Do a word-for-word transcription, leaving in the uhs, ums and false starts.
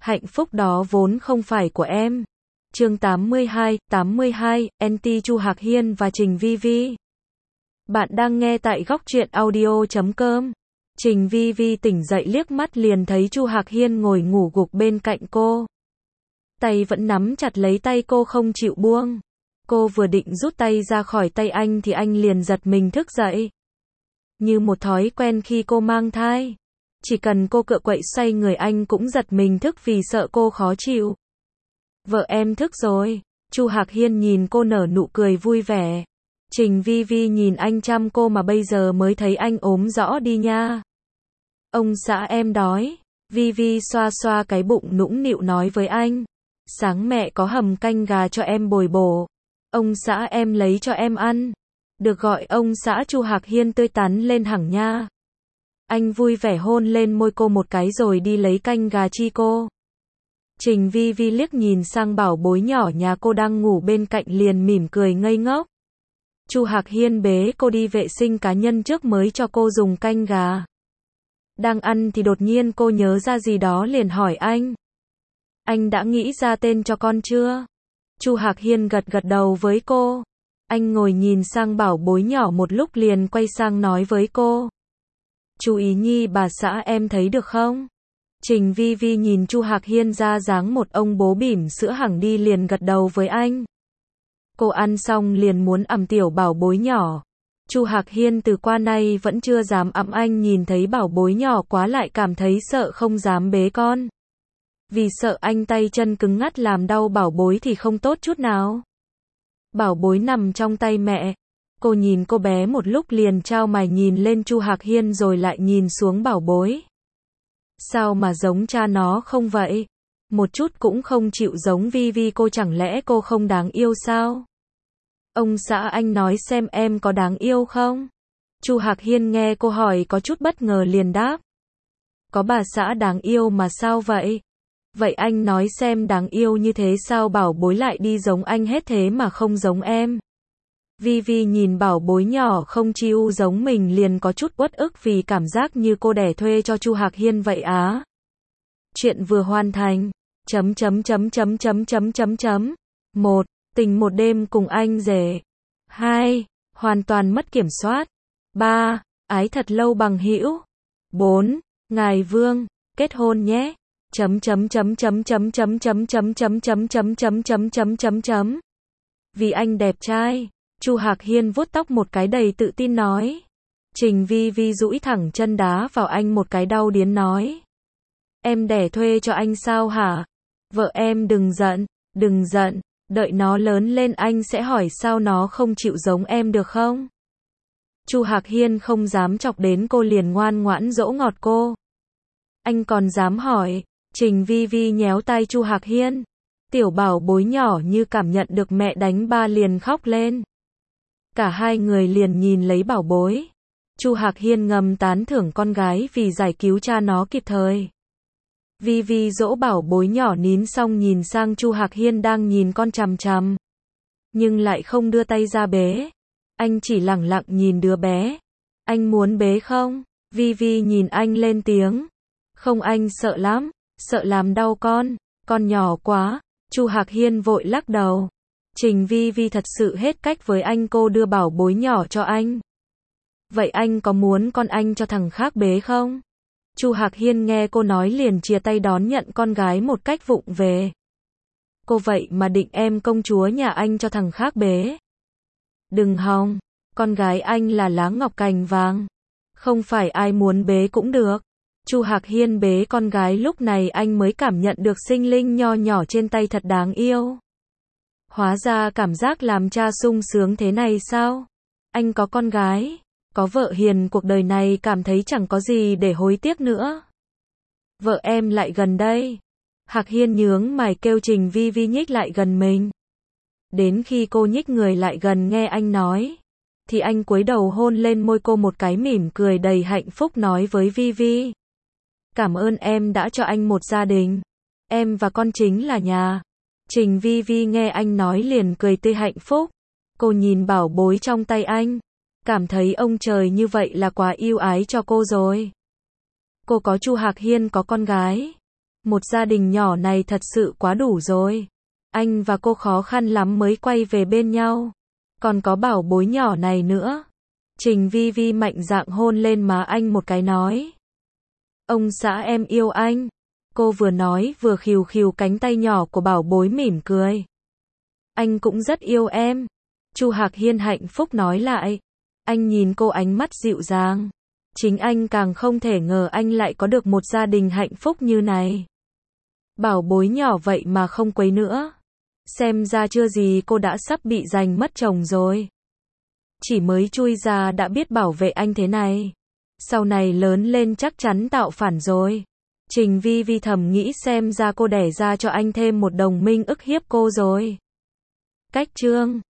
Hạnh phúc đó vốn không phải của em. Chương tám mươi hai, tám mươi hai, anti Chu Hạc Hiên và Trình Vi Vi. Bạn đang nghe tại góc truyện audio chấm com. Trình Vi Vi tỉnh dậy liếc mắt liền thấy Chu Hạc Hiên ngồi ngủ gục bên cạnh cô. Tay vẫn nắm chặt lấy tay cô không chịu buông. Cô vừa định rút tay ra khỏi tay anh thì anh liền giật mình thức dậy. Như một thói quen khi cô mang thai. Chỉ cần cô cựa quậy xoay người anh cũng giật mình thức vì sợ cô khó chịu. Vợ em thức rồi. Chu Hạc Hiên nhìn cô nở nụ cười vui vẻ. Trình Vi Vi nhìn anh chăm cô mà bây giờ mới thấy anh ốm rõ đi nha. Ông xã em đói. Vi Vi xoa xoa cái bụng nũng nịu nói với anh. Sáng mẹ có hầm canh gà cho em bồi bổ. Ông xã em lấy cho em ăn. Được gọi ông xã. Chu Hạc Hiên tươi tắn lên hẳn nha. Anh vui vẻ hôn lên môi cô một cái rồi đi lấy canh gà chi cô. Trình Vi Vi liếc nhìn sang bảo bối nhỏ nhà cô đang ngủ bên cạnh liền mỉm cười ngây ngốc. Chu Hạc Hiên bế cô đi vệ sinh cá nhân trước mới cho cô dùng canh gà. Đang ăn thì đột nhiên cô nhớ ra gì đó liền hỏi anh. Anh đã nghĩ ra tên cho con chưa? Chu Hạc Hiên gật gật đầu với cô. Anh ngồi nhìn sang bảo bối nhỏ một lúc liền quay sang nói với cô. Chú ý nhi bà xã em thấy được không? Trình Vi Vi nhìn Chu Hạc Hiên ra dáng một ông bố bỉm sữa hẳng đi liền gật đầu với anh. Cô ăn xong liền muốn ẵm tiểu bảo bối nhỏ. Chu Hạc Hiên từ qua nay vẫn chưa dám ẵm anh nhìn thấy bảo bối nhỏ quá lại cảm thấy sợ không dám bế con. Vì sợ anh tay chân cứng ngắt làm đau bảo bối thì không tốt chút nào. Bảo bối nằm trong tay mẹ. Cô nhìn cô bé một lúc liền trao mày nhìn lên Chu Hạc Hiên rồi lại nhìn xuống bảo bối. Sao mà giống cha nó không vậy? Một chút cũng không chịu giống Vi Vi cô chẳng lẽ cô không đáng yêu sao? Ông xã anh nói xem em có đáng yêu không? Chu Hạc Hiên nghe cô hỏi có chút bất ngờ liền đáp. Có bà xã đáng yêu mà sao vậy? Vậy anh nói xem đáng yêu như thế sao bảo bối lại đi giống anh hết thế mà không giống em? Vi Vi nhìn bảo bối nhỏ không chiu giống mình liền có chút uất ức vì cảm giác như cô đẻ thuê cho Chu Hạc Hiên vậy á. Chuyện vừa hoàn thành. Chấm chấm chấm chấm chấm chấm chấm chấm. một. Tình một đêm cùng anh rể. hai. Hoàn toàn mất kiểm soát. ba. Ái thật lâu bằng hữu. bốn. Ngài Vương, kết hôn nhé. Chấm chấm chấm chấm chấm chấm chấm chấm chấm chấm chấm chấm chấm chấm chấm chấm. Vì anh đẹp trai. Chu Hạc Hiên vuốt tóc một cái đầy tự tin nói. Trình Vi Vi duỗi thẳng chân đá vào anh một cái đau điếng nói. Em đẻ thuê cho anh sao hả? Vợ em đừng giận, đừng giận, đợi nó lớn lên anh sẽ hỏi sao nó không chịu giống em được không? Chu Hạc Hiên không dám chọc đến cô liền ngoan ngoãn dỗ ngọt cô. Anh còn dám hỏi. Trình Vi Vi nhéo tay Chu Hạc Hiên. Tiểu bảo bối nhỏ như cảm nhận được mẹ đánh ba liền khóc lên. Cả hai người liền nhìn lấy bảo bối. Chu Hạc Hiên ngầm tán thưởng con gái vì giải cứu cha nó kịp thời. Vi Vi dỗ bảo bối nhỏ nín xong nhìn sang Chu Hạc Hiên đang nhìn con chằm chằm. Nhưng lại không đưa tay ra bế. Anh chỉ lẳng lặng nhìn đứa bé. Anh muốn bế không? Vi Vi nhìn anh lên tiếng. Không anh sợ lắm, sợ làm đau con, con nhỏ quá. Chu Hạc Hiên vội lắc đầu. Trình Vi Vi thật sự hết cách với anh cô đưa bảo bối nhỏ cho anh. Vậy anh có muốn con anh cho thằng khác bế không? Chu Hạc Hiên nghe cô nói liền chia tay đón nhận con gái một cách vụng về. Cô vậy mà định em công chúa nhà anh cho thằng khác bế. Đừng hòng, con gái anh là lá ngọc cành vàng. Không phải ai muốn bế cũng được. Chu Hạc Hiên bế con gái lúc này anh mới cảm nhận được sinh linh nho nhỏ trên tay thật đáng yêu. Hóa ra cảm giác làm cha sung sướng thế này sao? Anh có con gái, có vợ hiền cuộc đời này cảm thấy chẳng có gì để hối tiếc nữa. Vợ em lại gần đây. Hạc Hiên nhướng mày kêu Trình Vi Vi nhích lại gần mình. Đến khi cô nhích người lại gần nghe anh nói, thì anh cúi đầu hôn lên môi cô một cái mỉm cười đầy hạnh phúc nói với Vi Vi. Cảm ơn em đã cho anh một gia đình. Em và con chính là nhà. Trình Vi Vi nghe anh nói liền cười tươi hạnh phúc. Cô nhìn bảo bối trong tay anh. Cảm thấy ông trời như vậy là quá yêu ái cho cô rồi. Cô có Chu Hạc Hiên có con gái. Một gia đình nhỏ này thật sự quá đủ rồi. Anh và cô khó khăn lắm mới quay về bên nhau. Còn có bảo bối nhỏ này nữa. Trình Vi Vi mạnh dạn hôn lên má anh một cái nói. Ông xã em yêu anh. Cô vừa nói vừa khìu khìu cánh tay nhỏ của bảo bối mỉm cười. Anh cũng rất yêu em. Chu Hạc Hiên hạnh phúc nói lại. Anh nhìn cô ánh mắt dịu dàng. Chính anh càng không thể ngờ anh lại có được một gia đình hạnh phúc như này. Bảo bối nhỏ vậy mà không quấy nữa. Xem ra chưa gì cô đã sắp bị giành mất chồng rồi. Chỉ mới chui ra đã biết bảo vệ anh thế này. Sau này lớn lên chắc chắn tạo phản rồi. Trình Vi Vi thầm nghĩ xem ra cô đẻ ra cho anh thêm một đồng minh ức hiếp cô rồi. Cách chương